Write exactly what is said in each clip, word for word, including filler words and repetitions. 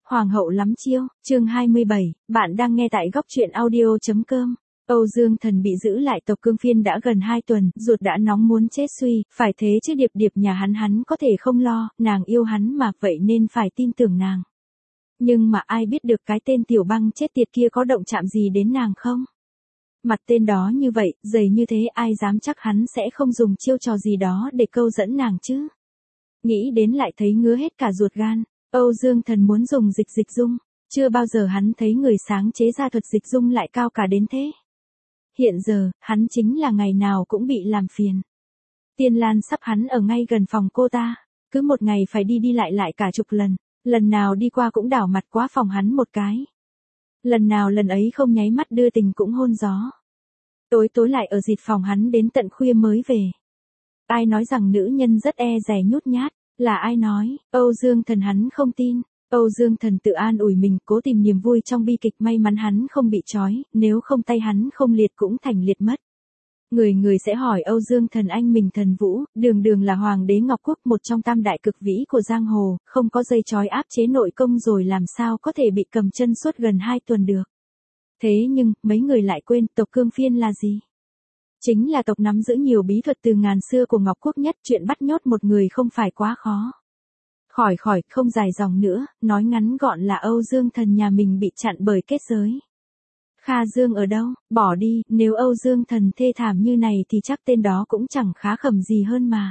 Hoàng hậu lắm chiêu, chương hai mươi bảy, bạn đang nghe tại góc truyện audio.com. Âu Dương Thần bị giữ lại tộc Cương Phiên đã gần hai tuần, ruột đã nóng muốn chết suy, phải thế chứ Điệp Điệp nhà hắn hắn có thể không lo, nàng yêu hắn mà, vậy nên phải tin tưởng nàng. Nhưng mà ai biết được cái tên Tiểu Băng chết tiệt kia có động chạm gì đến nàng không? Mặt tên đó như vậy, dày như thế ai dám chắc hắn sẽ không dùng chiêu trò gì đó để câu dẫn nàng chứ? Nghĩ đến lại thấy ngứa hết cả ruột gan. Âu Dương Thần muốn dùng dịch dịch dung, chưa bao giờ hắn thấy người sáng chế ra thuật dịch dung lại cao cả đến thế. Hiện giờ, hắn chính là ngày nào cũng bị làm phiền. Tiên Lan sắp hắn ở ngay gần phòng cô ta, cứ một ngày phải đi đi lại lại cả chục lần, lần nào đi qua cũng đảo mặt qua phòng hắn một cái. Lần nào lần ấy không nháy mắt đưa tình cũng hôn gió. Tối tối lại ở dịt phòng hắn đến tận khuya mới về. Ai nói rằng nữ nhân rất e dè nhút nhát? Là ai nói? Âu Dương Thần hắn không tin. Âu Dương Thần tự an ủi mình, cố tìm niềm vui trong bi kịch, may mắn hắn không bị trói, nếu không tay hắn không liệt cũng thành liệt mất. Người người sẽ hỏi Âu Dương Thần anh mình Thần Vũ, đường đường là hoàng đế Ngọc Quốc, một trong tam đại cực vĩ của giang hồ, không có dây trói áp chế nội công rồi làm sao có thể bị cầm chân suốt gần hai tuần được. Thế nhưng, mấy người lại quên tộc Cương Phiên là gì? Chính là tộc nắm giữ nhiều bí thuật từ ngàn xưa của Ngọc Quốc nhất, chuyện bắt nhốt một người không phải quá khó. Khỏi khỏi, không dài dòng nữa, nói ngắn gọn là Âu Dương Thần nhà mình bị chặn bởi kết giới. Kha Dương ở đâu? Bỏ đi, nếu Âu Dương Thần thê thảm như này thì chắc tên đó cũng chẳng khá khẩm gì hơn mà.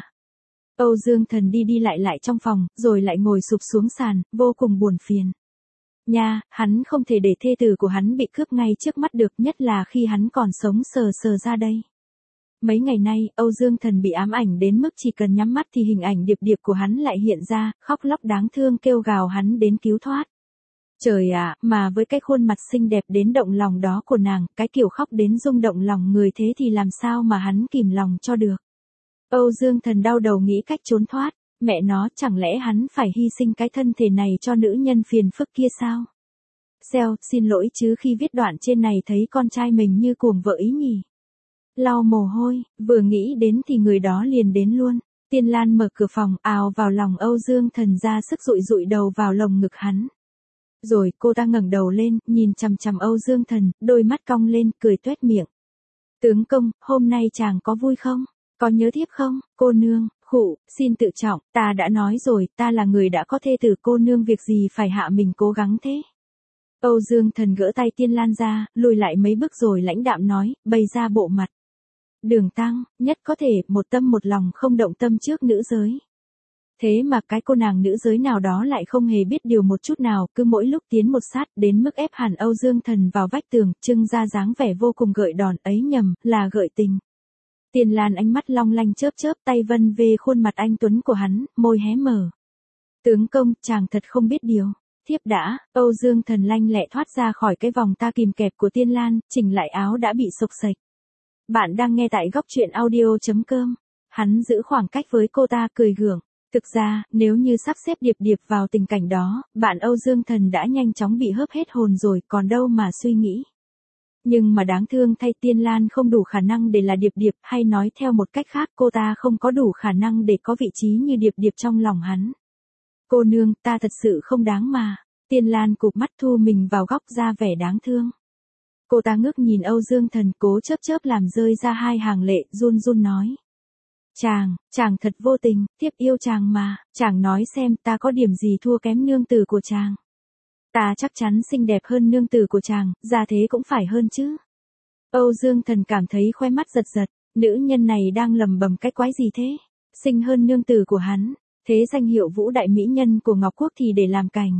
Âu Dương Thần đi đi lại lại trong phòng, rồi lại ngồi sụp xuống sàn, vô cùng buồn phiền. Nha, hắn không thể để thê tử của hắn bị cướp ngay trước mắt được, nhất là khi hắn còn sống sờ sờ ra đây. Mấy ngày nay, Âu Dương Thần bị ám ảnh đến mức chỉ cần nhắm mắt thì hình ảnh Điệp Điệp của hắn lại hiện ra, khóc lóc đáng thương kêu gào hắn đến cứu thoát. Trời ạ, mà với cái khuôn mặt xinh đẹp đến động lòng đó của nàng, cái kiểu khóc đến rung động lòng người thế thì làm sao mà hắn kìm lòng cho được. Âu Dương Thần đau đầu nghĩ cách trốn thoát, mẹ nó, chẳng lẽ hắn phải hy sinh cái thân thể này cho nữ nhân phiền phức kia sao? Xeo, xin lỗi chứ khi viết đoạn trên này thấy con trai mình như cuồng vợ ý nhỉ. Lau mồ hôi, vừa nghĩ đến thì người đó liền đến luôn. Tiên Lan mở cửa phòng, ào vào lòng Âu Dương Thần ra sức dụi dụi đầu vào lồng ngực hắn. Rồi cô ta ngẩng đầu lên, nhìn chằm chằm Âu Dương Thần, đôi mắt cong lên, cười tuét miệng. Tướng công, hôm nay chàng có vui không? Có nhớ thiếp không? Cô nương, khụ, xin tự trọng, ta đã nói rồi, ta là người đã có thê tử, cô nương việc gì phải hạ mình cố gắng thế? Âu Dương Thần gỡ tay Tiên Lan ra, lùi lại mấy bước rồi lãnh đạm nói, bày ra bộ mặt. Đường Tăng, nhất có thể, một tâm một lòng không động tâm trước nữ giới. Thế mà cái cô nàng nữ giới nào đó lại không hề biết điều một chút nào, cứ mỗi lúc tiến một sát đến mức ép hẳn Âu Dương Thần vào vách tường, trưng ra dáng vẻ vô cùng gợi đòn, ấy nhầm, là gợi tình. Tiền Lan ánh mắt long lanh chớp chớp, tay vân về khuôn mặt anh tuấn của hắn, môi hé mở. Tướng công, chàng thật không biết điều. Thiếp đã, Âu Dương Thần lanh lẹ thoát ra khỏi cái vòng ta kìm kẹp của Tiên Lan, chỉnh lại áo đã bị xộc xệch. Bạn đang nghe tại góc truyện audio.com. Hắn giữ khoảng cách với cô ta cười gượng. Thực ra, nếu như sắp xếp Điệp Điệp vào tình cảnh đó, bạn Âu Dương Thần đã nhanh chóng bị hớp hết hồn rồi, còn đâu mà suy nghĩ. Nhưng mà đáng thương thay, Tiên Lan không đủ khả năng để là Điệp Điệp, hay nói theo một cách khác, cô ta không có đủ khả năng để có vị trí như Điệp Điệp trong lòng hắn. Cô nương, ta thật sự không đáng mà. Tiên Lan cụp mắt thu mình vào góc ra vẻ đáng thương. Cô ta ngước nhìn Âu Dương Thần, cố chớp chớp làm rơi ra hai hàng lệ, run run nói. Chàng, chàng thật vô tình, thiếp yêu chàng mà, chàng nói xem ta có điểm gì thua kém nương tử của chàng. Ta chắc chắn xinh đẹp hơn nương tử của chàng, ra thế cũng phải hơn chứ. Âu Dương Thần cảm thấy khoe mắt giật giật, nữ nhân này đang lầm bầm cái quái gì thế, xinh hơn nương tử của hắn, thế danh hiệu vũ đại mỹ nhân của Ngọc Quốc thì để làm cành.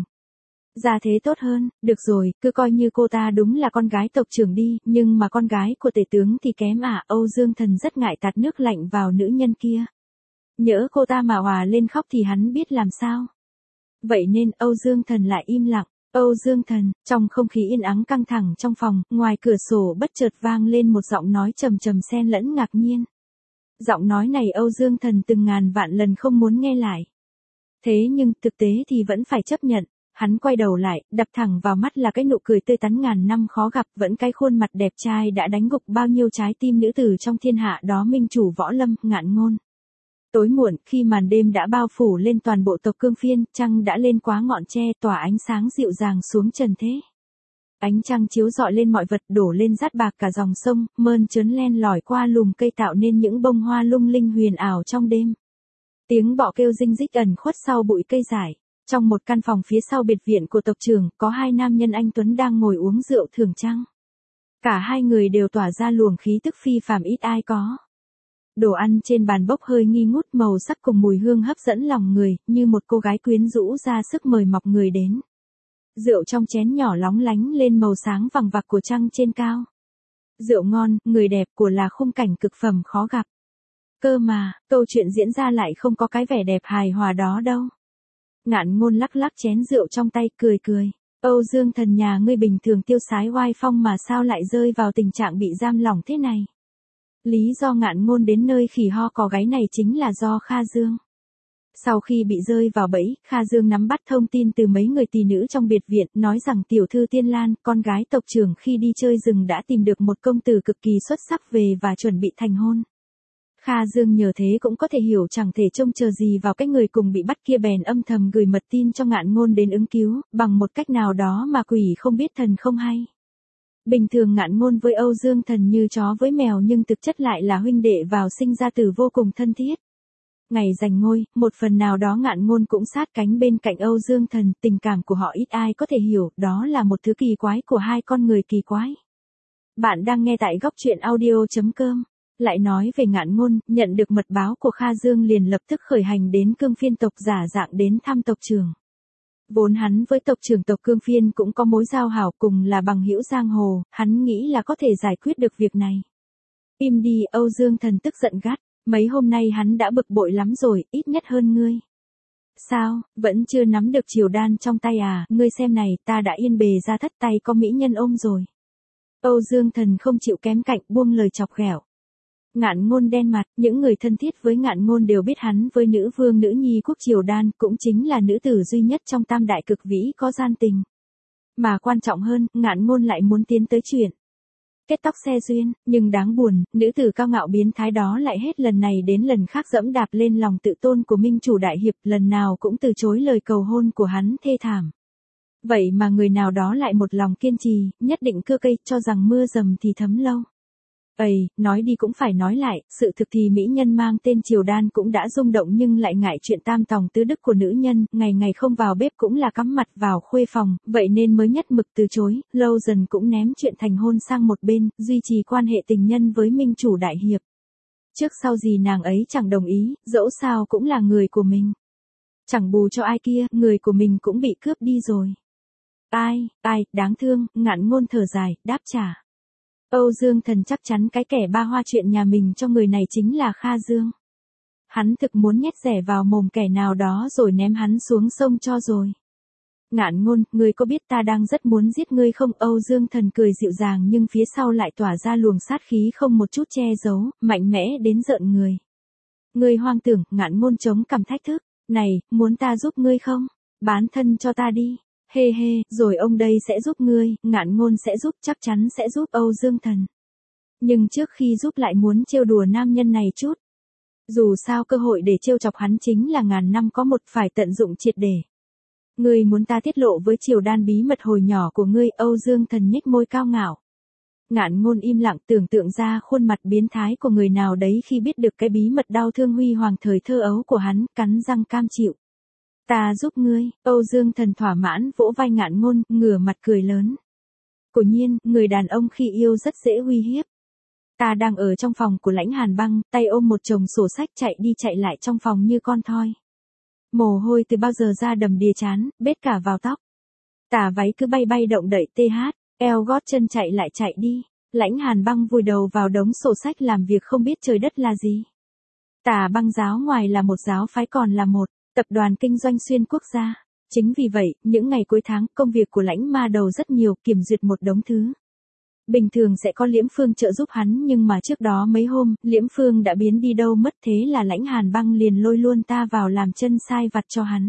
Ra thế tốt hơn, được rồi, cứ coi như cô ta đúng là con gái tộc trưởng đi, nhưng mà con gái của tể tướng thì kém à, Âu Dương Thần rất ngại tạt nước lạnh vào nữ nhân kia. Nhỡ cô ta mà hòa lên khóc thì hắn biết làm sao. Vậy nên Âu Dương Thần lại im lặng. Âu Dương Thần, trong không khí yên ắng căng thẳng trong phòng, ngoài cửa sổ bất chợt vang lên một giọng nói trầm trầm xen lẫn ngạc nhiên. Giọng nói này Âu Dương Thần từng ngàn vạn lần không muốn nghe lại. Thế nhưng thực tế thì vẫn phải chấp nhận. Hắn quay đầu lại, đập thẳng vào mắt là cái nụ cười tươi tắn ngàn năm khó gặp, vẫn cái khuôn mặt đẹp trai đã đánh gục bao nhiêu trái tim nữ tử trong thiên hạ đó, minh chủ võ lâm, Ngạn Ngôn. Tối muộn, khi màn đêm đã bao phủ lên toàn bộ tộc Cương Phiên, trăng đã lên quá ngọn tre tỏa ánh sáng dịu dàng xuống trần thế. Ánh trăng chiếu rọi lên mọi vật, đổ lên rát bạc cả dòng sông, mơn trớn len lỏi qua lùm cây tạo nên những bông hoa lung linh huyền ảo trong đêm. Tiếng bọ kêu rinh rích ẩn khuất sau bụi cây rải. Trong một căn phòng phía sau biệt viện của tộc trưởng, có hai nam nhân anh tuấn đang ngồi uống rượu thưởng trăng. Cả hai người đều tỏa ra luồng khí tức phi phàm ít ai có. Đồ ăn trên bàn bốc hơi nghi ngút, màu sắc cùng mùi hương hấp dẫn lòng người, như một cô gái quyến rũ ra sức mời mọc người đến. Rượu trong chén nhỏ lóng lánh lên màu sáng vằng vặc của trăng trên cao. Rượu ngon, người đẹp của là khung cảnh cực phẩm khó gặp. Cơ mà, câu chuyện diễn ra lại không có cái vẻ đẹp hài hòa đó đâu. Ngạn Ngôn lắc lắc chén rượu trong tay, cười cười. Âu Dương Thần nhà ngươi bình thường tiêu sái oai phong mà sao lại rơi vào tình trạng bị giam lỏng thế này? Lý do Ngạn Ngôn đến nơi khỉ ho có gáy này chính là do Kha Dương. Sau khi bị rơi vào bẫy, Kha Dương nắm bắt thông tin từ mấy người tỳ nữ trong biệt viện, nói rằng tiểu thư Tiên Lan, con gái tộc trưởng khi đi chơi rừng đã tìm được một công tử cực kỳ xuất sắc về và chuẩn bị thành hôn. Kha Dương nhờ thế cũng có thể hiểu chẳng thể trông chờ gì vào cái người cùng bị bắt kia, bèn âm thầm gửi mật tin cho Ngạn Ngôn đến ứng cứu, bằng một cách nào đó mà quỷ không biết thần không hay. Bình thường Ngạn Ngôn với Âu Dương Thần như chó với mèo, nhưng thực chất lại là huynh đệ vào sinh ra tử vô cùng thân thiết. Ngày giành ngôi, một phần nào đó Ngạn Ngôn cũng sát cánh bên cạnh Âu Dương Thần, tình cảm của họ ít ai có thể hiểu, đó là một thứ kỳ quái của hai con người kỳ quái. Bạn đang nghe tại góc truyện audio chấm com. Lại nói về Ngạn Ngôn, nhận được mật báo của Kha Dương liền lập tức khởi hành đến Cương Phiên tộc, giả dạng đến thăm tộc trưởng. Vốn hắn với tộc trưởng tộc Cương Phiên cũng có mối giao hảo, cùng là bằng hữu giang hồ, hắn nghĩ là có thể giải quyết được việc này. Im đi, Âu Dương Thần tức giận gắt, mấy hôm nay hắn đã bực bội lắm rồi, ít nhất hơn ngươi. Sao, vẫn chưa nắm được triều đan trong tay à, ngươi xem này, ta đã yên bề ra thất, tay có mỹ nhân ôm rồi. Âu Dương Thần không chịu kém cạnh, buông lời chọc ghẹo. Ngạn Ngôn đen mặt, những người thân thiết với Ngạn Ngôn đều biết hắn với nữ vương nữ nhi quốc triều đan, cũng chính là nữ tử duy nhất trong tam đại cực vĩ có gian tình. Mà quan trọng hơn, Ngạn Ngôn lại muốn tiến tới chuyện kết tóc xe duyên, nhưng đáng buồn, nữ tử cao ngạo biến thái đó lại hết lần này đến lần khác dẫm đạp lên lòng tự tôn của minh chủ đại hiệp, lần nào cũng từ chối lời cầu hôn của hắn thê thảm. Vậy mà người nào đó lại một lòng kiên trì, nhất định cưa cây, cho rằng mưa dầm thì thấm lâu. Ây, nói đi cũng phải nói lại, sự thực thì mỹ nhân mang tên Triều Đan cũng đã rung động, nhưng lại ngại chuyện tam tòng tứ đức của nữ nhân, ngày ngày không vào bếp cũng là cắm mặt vào khuê phòng, vậy nên mới nhất mực từ chối, lâu dần cũng ném chuyện thành hôn sang một bên, duy trì quan hệ tình nhân với minh chủ đại hiệp. Trước sau gì nàng ấy chẳng đồng ý, dẫu sao cũng là người của mình. Chẳng bù cho ai kia, người của mình cũng bị cướp đi rồi. Ai, ai, đáng thương, Ngạn Ngôn thở dài, đáp trả. Âu Dương Thần chắc chắn cái kẻ ba hoa chuyện nhà mình cho người này chính là Kha Dương. Hắn thực muốn nhét rẻ vào mồm kẻ nào đó rồi ném hắn xuống sông cho rồi. Ngạn Ngôn, ngươi có biết ta đang rất muốn giết ngươi không? Âu Dương Thần cười dịu dàng nhưng phía sau lại tỏa ra luồng sát khí không một chút che giấu, mạnh mẽ đến rợn người. Ngươi hoang tưởng, Ngạn Ngôn chống cằm thách thức. Này, muốn ta giúp ngươi không? Bán thân cho ta đi. Hê hê, rồi ông đây sẽ giúp ngươi, Ngạn Ngôn sẽ giúp, chắc chắn sẽ giúp Âu Dương Thần. Nhưng trước khi giúp lại muốn trêu đùa nam nhân này chút. Dù sao cơ hội để trêu chọc hắn chính là ngàn năm có một, phải tận dụng triệt để. Ngươi muốn ta tiết lộ với Triều Đan bí mật hồi nhỏ của ngươi? Âu Dương Thần nhếch môi cao ngạo. Ngạn Ngôn im lặng, tưởng tượng ra khuôn mặt biến thái của người nào đấy khi biết được cái bí mật đau thương huy hoàng thời thơ ấu của hắn, cắn răng cam chịu. Ta giúp ngươi, Âu Dương Thần thỏa mãn vỗ vai Ngạn Ngôn, ngửa mặt cười lớn. Quả nhiên, người đàn ông khi yêu rất dễ uy hiếp. Ta đang ở trong phòng của Lãnh Hàn Băng, tay ôm một chồng sổ sách chạy đi chạy lại trong phòng như con thoi. Mồ hôi từ bao giờ ra đầm đìa trán, bết cả vào tóc. Tà váy cứ bay bay động đậy tê hát, eo gót chân chạy lại chạy đi. Lãnh Hàn Băng vùi đầu vào đống sổ sách làm việc không biết trời đất là gì. Tà Băng giáo ngoài là một giáo phái còn là một tập đoàn kinh doanh xuyên quốc gia. Chính vì vậy, những ngày cuối tháng, công việc của Lãnh Ma Đầu rất nhiều, kiểm duyệt một đống thứ. Bình thường sẽ có Liễm Phương trợ giúp hắn, nhưng mà trước đó mấy hôm, Liễm Phương đã biến đi đâu mất, thế là Lãnh Hàn Băng liền lôi luôn ta vào làm chân sai vặt cho hắn.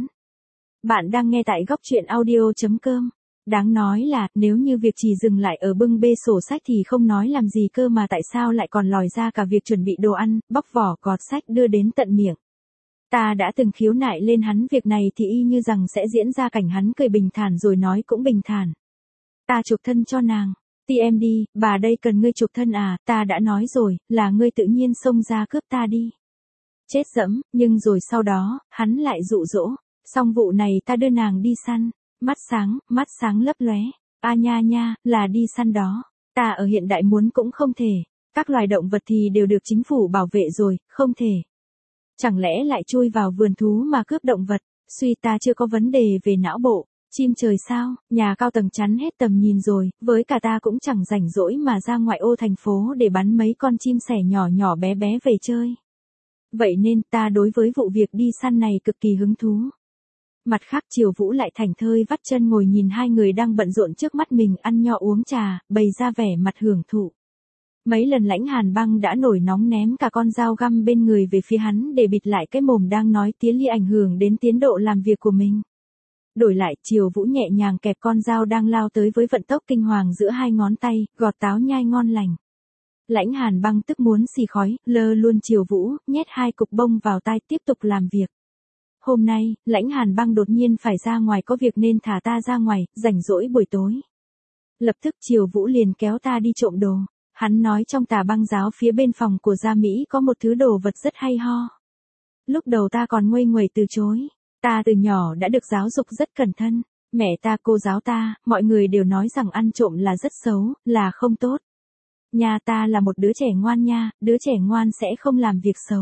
Bạn đang nghe tại góc truyện audio chấm com. Đáng nói là, nếu như việc chỉ dừng lại ở bưng bê sổ sách thì không nói làm gì cơ mà tại sao lại còn lòi ra cả việc chuẩn bị đồ ăn, bóc vỏ gọt sách đưa đến tận miệng. Ta đã từng khiếu nại lên hắn việc này thì y như rằng sẽ diễn ra cảnh hắn cười bình thản rồi nói cũng bình thản. Ta chuộc thân cho nàng. Ti em đi, bà đây cần ngươi chuộc thân à, ta đã nói rồi, là ngươi tự nhiên xông ra cướp ta đi. Chết dẫm, nhưng rồi sau đó, hắn lại dụ dỗ, xong vụ này ta đưa nàng đi săn, mắt sáng, mắt sáng lấp lóe, a nha nha, là đi săn đó, ta ở hiện đại muốn cũng không thể, các loài động vật thì đều được chính phủ bảo vệ rồi, không thể. Chẳng lẽ lại chui vào vườn thú mà cướp động vật, suy ta chưa có vấn đề về não bộ. Chim trời sao, nhà cao tầng chắn hết tầm nhìn rồi, với cả ta cũng chẳng rảnh rỗi mà ra ngoại ô thành phố để bắn mấy con chim sẻ nhỏ nhỏ bé bé về chơi. Vậy nên ta đối với vụ việc đi săn này cực kỳ hứng thú. Mặt khác Triều Vũ lại thảnh thơi vắt chân ngồi nhìn hai người đang bận rộn trước mắt mình ăn nho uống trà, bày ra vẻ mặt hưởng thụ. Mấy lần Lãnh Hàn Băng đã nổi nóng ném cả con dao găm bên người về phía hắn để bịt lại cái mồm đang nói tía ly ảnh hưởng đến tiến độ làm việc của mình. Đổi lại, Triều Vũ nhẹ nhàng kẹp con dao đang lao tới với vận tốc kinh hoàng giữa hai ngón tay, gọt táo nhai ngon lành. Lãnh Hàn Băng tức muốn xì khói, lơ luôn Triều Vũ, nhét hai cục bông vào tai tiếp tục làm việc. Hôm nay, Lãnh Hàn Băng đột nhiên phải ra ngoài có việc nên thả ta ra ngoài, rảnh rỗi buổi tối. Lập tức Triều Vũ liền kéo ta đi trộm đồ. Hắn nói trong tà băng giáo phía bên phòng của Gia Mỹ có một thứ đồ vật rất hay ho. Lúc đầu ta còn nguây nguẩy từ chối. Ta từ nhỏ đã được giáo dục rất cẩn thận. Mẹ ta cô giáo ta, mọi người đều nói rằng ăn trộm là rất xấu, là không tốt. Nhà ta là một đứa trẻ ngoan nha, đứa trẻ ngoan sẽ không làm việc xấu.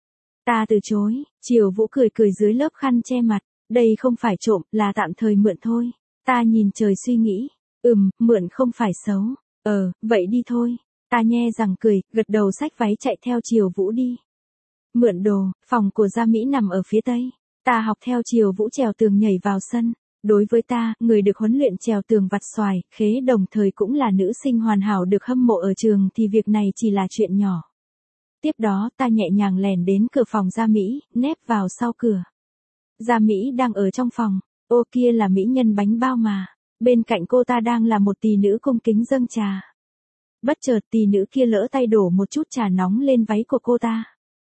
Ta từ chối, Triều Vũ cười cười dưới lớp khăn che mặt. Đây không phải trộm, là tạm thời mượn thôi. Ta nhìn trời suy nghĩ. Ừm, mượn không phải xấu. Ờ, vậy đi thôi. Ta nhe rằng cười, gật đầu xách váy chạy theo Triều Vũ đi. Mượn đồ, phòng của Gia Mỹ nằm ở phía tây. Ta học theo Triều Vũ trèo tường nhảy vào sân. Đối với ta, người được huấn luyện trèo tường vặt xoài, khế đồng thời cũng là nữ sinh hoàn hảo được hâm mộ ở trường thì việc này chỉ là chuyện nhỏ. Tiếp đó ta nhẹ nhàng lèn đến cửa phòng Gia Mỹ, nép vào sau cửa. Gia Mỹ đang ở trong phòng, ô kia là mỹ nhân bánh bao mà. Bên cạnh cô ta đang là một tỷ nữ cung kính dâng trà. Bất chợt tỷ nữ kia lỡ tay đổ một chút trà nóng lên váy của cô ta.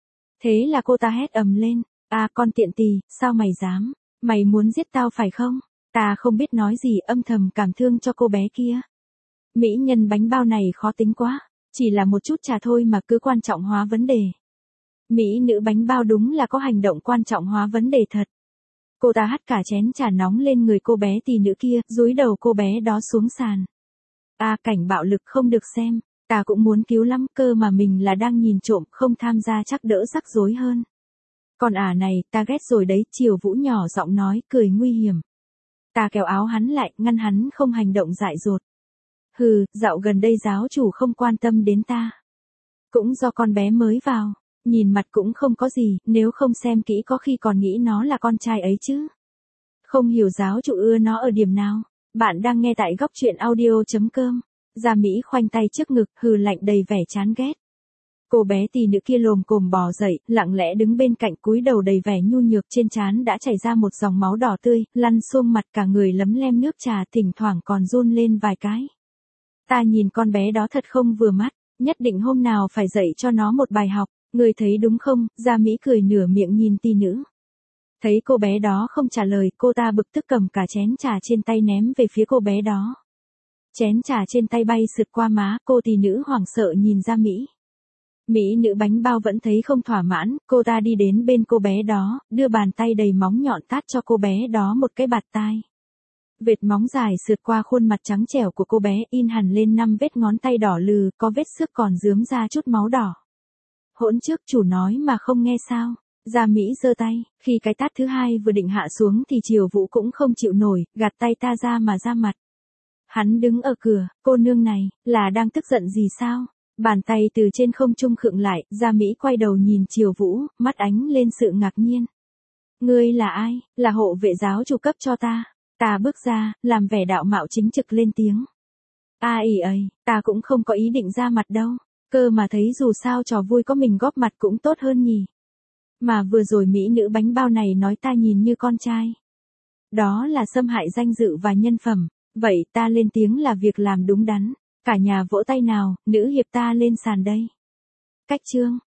Thế là cô ta hét ầm lên, à con tiện tỳ, sao mày dám, mày muốn giết tao phải không? Ta không biết nói gì âm thầm cảm thương cho cô bé kia. Mỹ nhân bánh bao này khó tính quá, chỉ là một chút trà thôi mà cứ quan trọng hóa vấn đề. Mỹ nữ bánh bao đúng là có hành động quan trọng hóa vấn đề thật. Cô ta hắt cả chén trà nóng lên người cô bé tỷ nữ kia, dúi đầu cô bé đó xuống sàn. À cảnh bạo lực không được xem, ta cũng muốn cứu lắm cơ mà mình là đang nhìn trộm không tham gia chắc đỡ rắc rối hơn. Còn ả này, ta ghét rồi đấy, Triều Vũ nhỏ giọng nói, cười nguy hiểm. Ta kéo áo hắn lại, ngăn hắn không hành động dại dột. Hừ, dạo gần đây giáo chủ không quan tâm đến ta. Cũng do con bé mới vào. Nhìn mặt cũng không có gì, nếu không xem kỹ có khi còn nghĩ nó là con trai ấy chứ. Không hiểu giáo chủ ưa nó ở điểm nào. Bạn đang nghe tại góc truyện audio chấm com. Gia Mỹ khoanh tay trước ngực, hừ lạnh đầy vẻ chán ghét. Cô bé tỷ nữ kia lồm cồm bò dậy, lặng lẽ đứng bên cạnh cúi đầu đầy vẻ nhu nhược, trên trán đã chảy ra một dòng máu đỏ tươi, lăn xuông mặt cả người lấm lem nước trà, thỉnh thoảng còn run lên vài cái. Ta nhìn con bé đó thật không vừa mắt, nhất định hôm nào phải dạy cho nó một bài học. Người thấy đúng không? Gia Mỹ cười nửa miệng nhìn tỷ nữ. Thấy cô bé đó không trả lời, cô ta bực tức cầm cả chén trà trên tay ném về phía cô bé đó. Chén trà trên tay bay sượt qua má, cô tỷ nữ hoảng sợ nhìn Gia Mỹ. Mỹ nữ bánh bao vẫn thấy không thỏa mãn, cô ta đi đến bên cô bé đó, đưa bàn tay đầy móng nhọn tát cho cô bé đó một cái bạt tai. Vệt móng dài sượt qua khuôn mặt trắng trẻo của cô bé, in hẳn lên năm vết ngón tay đỏ lừ, có vết xước còn rướm ra chút máu đỏ. Hỗn trước chủ nói mà không nghe sao. Gia Mỹ giơ tay, khi cái tát thứ hai vừa định hạ xuống thì Triều Vũ cũng không chịu nổi, gạt tay ta ra mà ra mặt. Hắn đứng ở cửa, cô nương này, là đang tức giận gì sao? Bàn tay từ trên không trung khựng lại, Gia Mỹ quay đầu nhìn Triều Vũ, mắt ánh lên sự ngạc nhiên. Ngươi là ai? Là hộ vệ giáo chủ cấp cho ta. Ta bước ra, làm vẻ đạo mạo chính trực lên tiếng. A ỉ ấy, ta cũng không có ý định ra mặt đâu. Cơ mà thấy dù sao trò vui có mình góp mặt cũng tốt hơn nhỉ. Mà vừa rồi mỹ nữ bánh bao này nói ta nhìn như con trai. Đó là xâm hại danh dự và nhân phẩm. Vậy ta lên tiếng là việc làm đúng đắn. Cả nhà vỗ tay nào, nữ hiệp ta lên sàn đây. Cách chương.